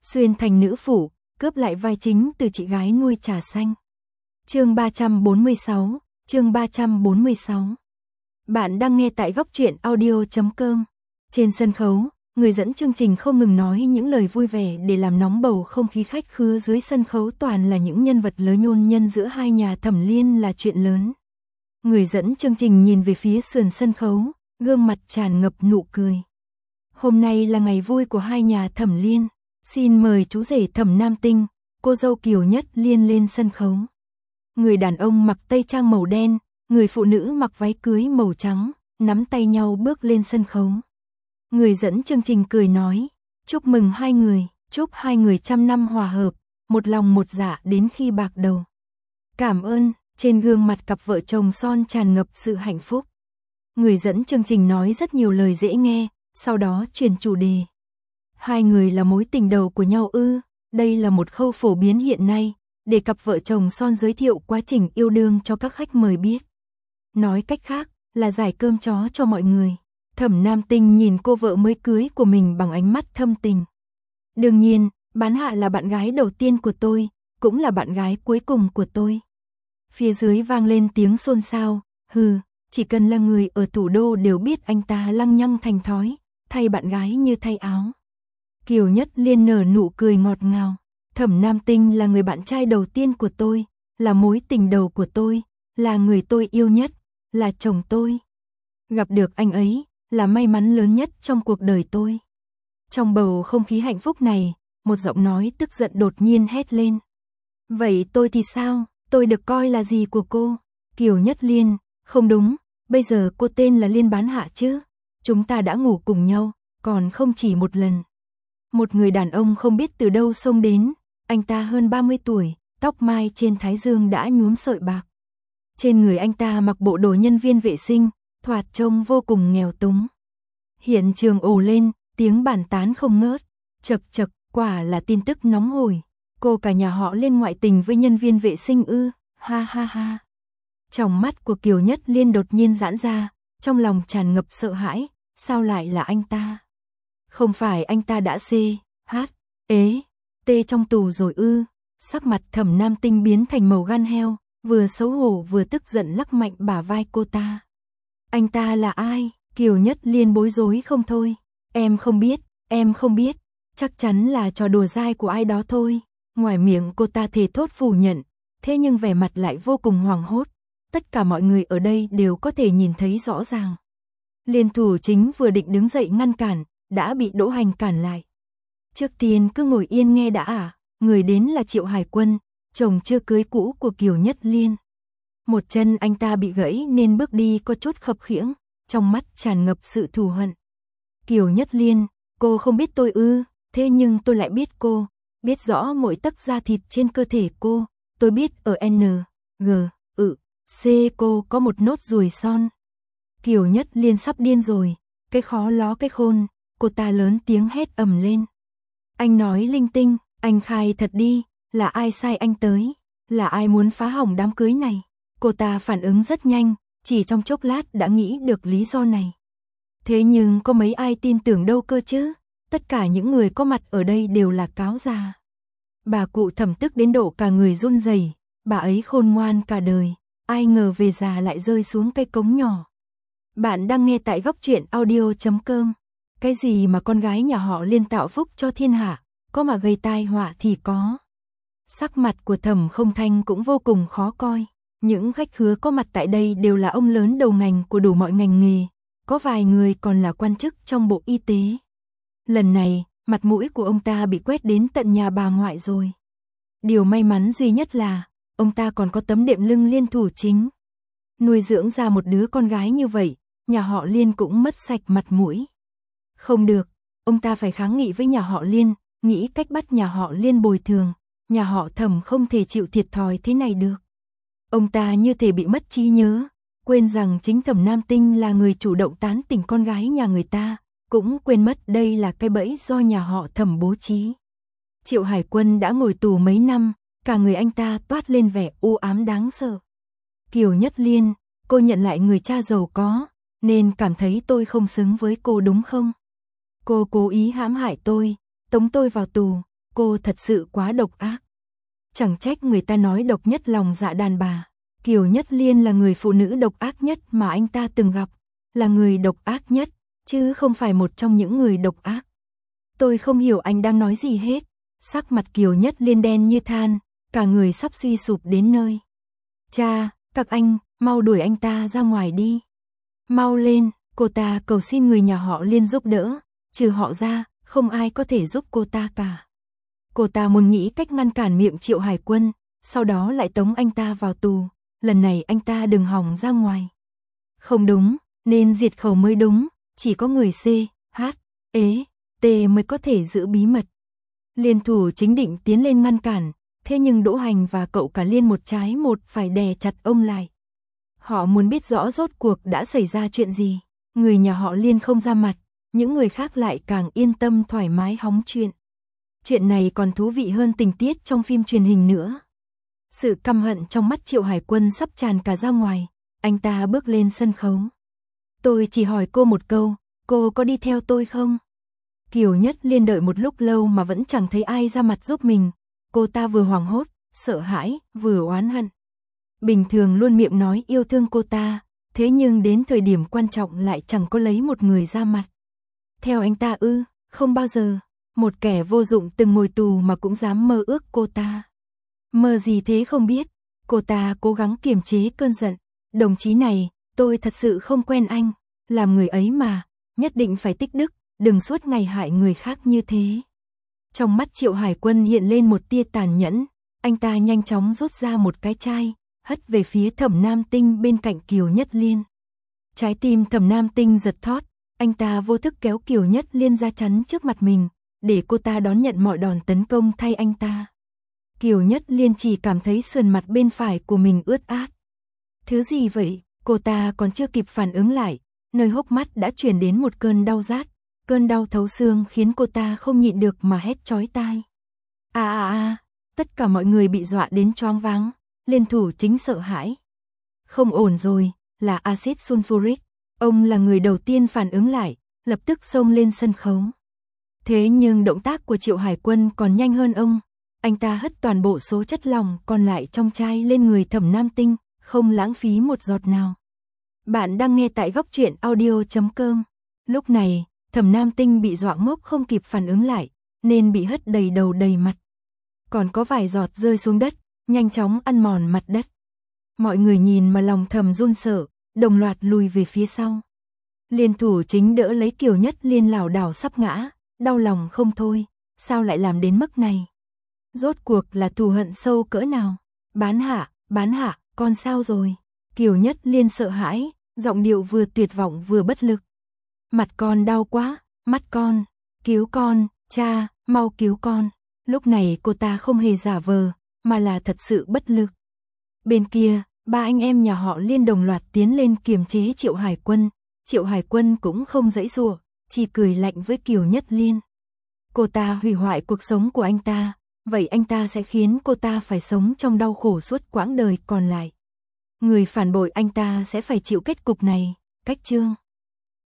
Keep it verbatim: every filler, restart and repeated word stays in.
xuyên thành nữ phủ, cướp lại vai chính từ chị gái nuôi trà xanh. Chương ba trăm bốn mươi sáu, chương ba trăm bốn mươi sáu. Bạn đang nghe tại góc truyện audio chấm com. Trên sân khấu, người dẫn chương trình không ngừng nói những lời vui vẻ để làm nóng bầu không khí khách khứa dưới sân khấu, toàn là những nhân vật lớn hôn nhân giữa hai nhà Thẩm Liên là chuyện lớn. Người dẫn chương trình nhìn về phía sườn sân khấu, gương mặt tràn ngập nụ cười. Hôm nay là ngày vui của hai nhà Thẩm Liên, xin mời chú rể Thẩm Nam Tinh, cô dâu Kiều Nhất Liên lên sân khấu. Người đàn ông mặc tây trang màu đen, người phụ nữ mặc váy cưới màu trắng, nắm tay nhau bước lên sân khấu. Người dẫn chương trình cười nói, chúc mừng hai người, chúc hai người trăm năm hòa hợp, một lòng một dạ đến khi bạc đầu. Cảm ơn, trên gương mặt cặp vợ chồng son tràn ngập sự hạnh phúc. Người dẫn chương trình nói rất nhiều lời dễ nghe, sau đó chuyển chủ đề. Hai người là mối tình đầu của nhau ư? Đây là một khâu phổ biến hiện nay, để cặp vợ chồng son giới thiệu quá trình yêu đương cho các khách mời biết. Nói cách khác, là giải cơm chó cho mọi người. Thẩm Nam Tinh nhìn cô vợ mới cưới của mình bằng ánh mắt thâm tình. Đương nhiên, Bán Hạ là bạn gái đầu tiên của tôi, cũng là bạn gái cuối cùng của tôi. Phía dưới vang lên tiếng xôn xao, hừ, chỉ cần là người ở thủ đô đều biết anh ta lăng nhăng thành thói, thay bạn gái như thay áo. Kiều Nhất Liên nở nụ cười ngọt ngào. Thẩm Nam Tinh là người bạn trai đầu tiên của tôi, là mối tình đầu của tôi, là người tôi yêu nhất, là chồng tôi. Gặp được anh ấy, là may mắn lớn nhất trong cuộc đời tôi. Trong bầu không khí hạnh phúc này, một giọng nói tức giận đột nhiên hét lên. Vậy tôi thì sao, tôi được coi là gì của cô? Kiều Nhất Liên, không đúng, bây giờ cô tên là Liên Bán Hạ chứ. Chúng ta đã ngủ cùng nhau, còn không chỉ một lần. Một người đàn ông không biết từ đâu xông đến, anh ta hơn ba mươi tuổi, tóc mai trên thái dương đã nhuốm sợi bạc. Trên người anh ta mặc bộ đồ nhân viên vệ sinh, thoạt trông vô cùng nghèo túng. Hiện trường ồ lên, tiếng bàn tán không ngớt, chật chật, quả là tin tức nóng hổi. Cô cả nhà họ Liên ngoại tình với nhân viên vệ sinh ư, ha ha ha. Trong mắt của Kiều Nhất Liên đột nhiên giãn ra, trong lòng tràn ngập sợ hãi, sao lại là anh ta? Không phải anh ta đã xê, hát, ế, tê trong tù rồi ư? Sắc mặt Thẩm Nam Tinh biến thành màu gan heo, vừa xấu hổ vừa tức giận lắc mạnh bả vai cô ta. Anh ta là ai? Kiều Nhất Liên bối rối không thôi. Em không biết, em không biết, chắc chắn là trò đùa dai của ai đó thôi. Ngoài miệng cô ta thề thốt phủ nhận, thế nhưng vẻ mặt lại vô cùng hoảng hốt. Tất cả mọi người ở đây đều có thể nhìn thấy rõ ràng. Liên thủ chính vừa định đứng dậy ngăn cản, đã bị Đỗ Hành cản lại. Trước tiên cứ ngồi yên nghe đã à, người đến là Triệu Hải Quân, chồng chưa cưới cũ của Kiều Nhất Liên. Một chân anh ta bị gãy nên bước đi có chút khập khiễng, trong mắt tràn ngập sự thù hận. Kiều Nhất Liên, cô không biết tôi ư? Thế nhưng tôi lại biết cô, biết rõ mỗi tấc da thịt trên cơ thể cô, tôi biết ở N, G, ự, C cô có một nốt ruồi son. Kiều Nhất Liên sắp điên rồi, cái khó ló cái khôn, cô ta lớn tiếng hét ầm lên. Anh nói linh tinh, anh khai thật đi, là ai sai anh tới, là ai muốn phá hỏng đám cưới này? Cô ta phản ứng rất nhanh, chỉ trong chốc lát đã nghĩ được lý do này. Thế nhưng có mấy ai tin tưởng đâu cơ chứ, tất cả những người có mặt ở đây đều là cáo già. Bà cụ Thẩm tức đến độ cả người run rẩy, bà ấy khôn ngoan cả đời, ai ngờ về già lại rơi xuống cái cống nhỏ. Bạn đang nghe tại góc truyện audio chấm com. Cái gì mà con gái nhà họ Liên tạo phúc cho thiên hạ, có mà gây tai họa thì có. Sắc mặt của Thẩm Không Thanh cũng vô cùng khó coi. Những khách khứa có mặt tại đây đều là ông lớn đầu ngành của đủ mọi ngành nghề, có vài người còn là quan chức trong Bộ Y tế. Lần này, mặt mũi của ông ta bị quét đến tận nhà bà ngoại rồi. Điều may mắn duy nhất là, ông ta còn có tấm đệm lưng Liên thủ chính. Nuôi dưỡng ra một đứa con gái như vậy, nhà họ Liên cũng mất sạch mặt mũi. Không được, ông ta phải kháng nghị với nhà họ Liên, nghĩ cách bắt nhà họ Liên bồi thường, nhà họ Thẩm không thể chịu thiệt thòi thế này được. Ông ta như thể bị mất trí nhớ, quên rằng chính Thẩm Nam Tinh là người chủ động tán tỉnh con gái nhà người ta, cũng quên mất đây là cái bẫy do nhà họ Thẩm bố trí. Triệu Hải Quân đã ngồi tù mấy năm, cả người anh ta toát lên vẻ u ám đáng sợ. Kiều Nhất Liên, cô nhận lại người cha giàu có, nên cảm thấy tôi không xứng với cô đúng không? Cô cố ý hãm hại tôi, tống tôi vào tù, cô thật sự quá độc ác. Chẳng trách người ta nói độc nhất lòng dạ đàn bà. Kiều Nhất Liên là người phụ nữ độc ác nhất mà anh ta từng gặp, là người độc ác nhất, chứ không phải một trong những người độc ác. Tôi không hiểu anh đang nói gì hết. Sắc mặt Kiều Nhất Liên đen như than, cả người sắp suy sụp đến nơi. Cha, các anh, mau đuổi anh ta ra ngoài đi. Mau lên, cô ta cầu xin người nhà họ Liên giúp đỡ, trừ họ ra, không ai có thể giúp cô ta cả. Cô ta muốn nghĩ cách ngăn cản miệng Triệu Hải Quân, sau đó lại tống anh ta vào tù, lần này anh ta đừng hòng ra ngoài. Không đúng, nên diệt khẩu mới đúng, chỉ có người C, H, E, T mới có thể giữ bí mật. Liên thủ chính định tiến lên ngăn cản, thế nhưng Đỗ Hành và cậu cả Liên một trái một phải đè chặt ông lại. Họ muốn biết rõ rốt cuộc đã xảy ra chuyện gì. Người nhà họ Liên không ra mặt, những người khác lại càng yên tâm thoải mái hóng chuyện. Chuyện này còn thú vị hơn tình tiết trong phim truyền hình nữa. Sự căm hận trong mắt Triệu Hải Quân sắp tràn cả ra ngoài, anh ta bước lên sân khấu. Tôi chỉ hỏi cô một câu, cô có đi theo tôi không? Kiều Nhất Liên đợi một lúc lâu mà vẫn chẳng thấy ai ra mặt giúp mình. Cô ta vừa hoảng hốt, sợ hãi, vừa oán hận. Bình thường luôn miệng nói yêu thương cô ta, thế nhưng đến thời điểm quan trọng lại chẳng có lấy một người ra mặt. Theo anh ta ư, không bao giờ. Một kẻ vô dụng từng ngồi tù mà cũng dám mơ ước cô ta. Mơ gì thế không biết. Cô ta cố gắng kiềm chế cơn giận. Đồng chí này, tôi thật sự không quen anh. Làm người ấy mà, nhất định phải tích đức, đừng suốt ngày hại người khác như thế. Trong mắt Triệu Hải Quân hiện lên một tia tàn nhẫn. Anh ta nhanh chóng rút ra một cái chai, hất về phía Thẩm Nam Tinh bên cạnh Kiều Nhất Liên. Trái tim Thẩm Nam Tinh giật thót, anh ta vô thức kéo Kiều Nhất Liên ra chắn trước mặt mình, để cô ta đón nhận mọi đòn tấn công thay anh ta. Kiều Nhất Liên chỉ cảm thấy sườn mặt bên phải của mình ướt át. Thứ gì vậy? Cô ta còn chưa kịp phản ứng lại, nơi hốc mắt đã truyền đến một cơn đau rát, cơn đau thấu xương khiến cô ta không nhịn được mà hét chói tai. A a a, tất cả mọi người bị dọa đến choáng váng, Liên thủ chính sợ hãi. Không ổn rồi, là axit sulfuric. Ông là người đầu tiên phản ứng lại, lập tức xông lên sân khấu. Thế nhưng động tác của Triệu Hải Quân còn nhanh hơn ông. Anh ta hất toàn bộ số chất lỏng còn lại trong chai lên người Thẩm Nam Tinh, không lãng phí một giọt nào. Bạn đang nghe tại góc truyện audio chấm com. Lúc này, Thẩm Nam Tinh bị dọa ngốc không kịp phản ứng lại, nên bị hất đầy đầu đầy mặt. Còn có vài giọt rơi xuống đất, nhanh chóng ăn mòn mặt đất. Mọi người nhìn mà lòng thầm run sợ, đồng loạt lùi về phía sau. Liên thủ chính đỡ lấy Kiều Nhất Liên lảo đảo sắp ngã, đau lòng không thôi, sao lại làm đến mức này? Rốt cuộc là thù hận sâu cỡ nào? Bán hạ, bán hạ, con sao rồi? Kiều Nhất Liên sợ hãi, giọng điệu vừa tuyệt vọng vừa bất lực. Mặt con đau quá, mắt con, cứu con, cha, mau cứu con. Lúc này cô ta không hề giả vờ, mà là thật sự bất lực. Bên kia, ba anh em nhà họ Liên đồng loạt tiến lên kiềm chế Triệu Hải Quân. Triệu Hải Quân cũng không giãy giụa, chỉ cười lạnh với Kiều Nhất Liên. Cô ta hủy hoại cuộc sống của anh ta, vậy anh ta sẽ khiến cô ta phải sống trong đau khổ suốt quãng đời còn lại. Người phản bội anh ta sẽ phải chịu kết cục này. Cách chương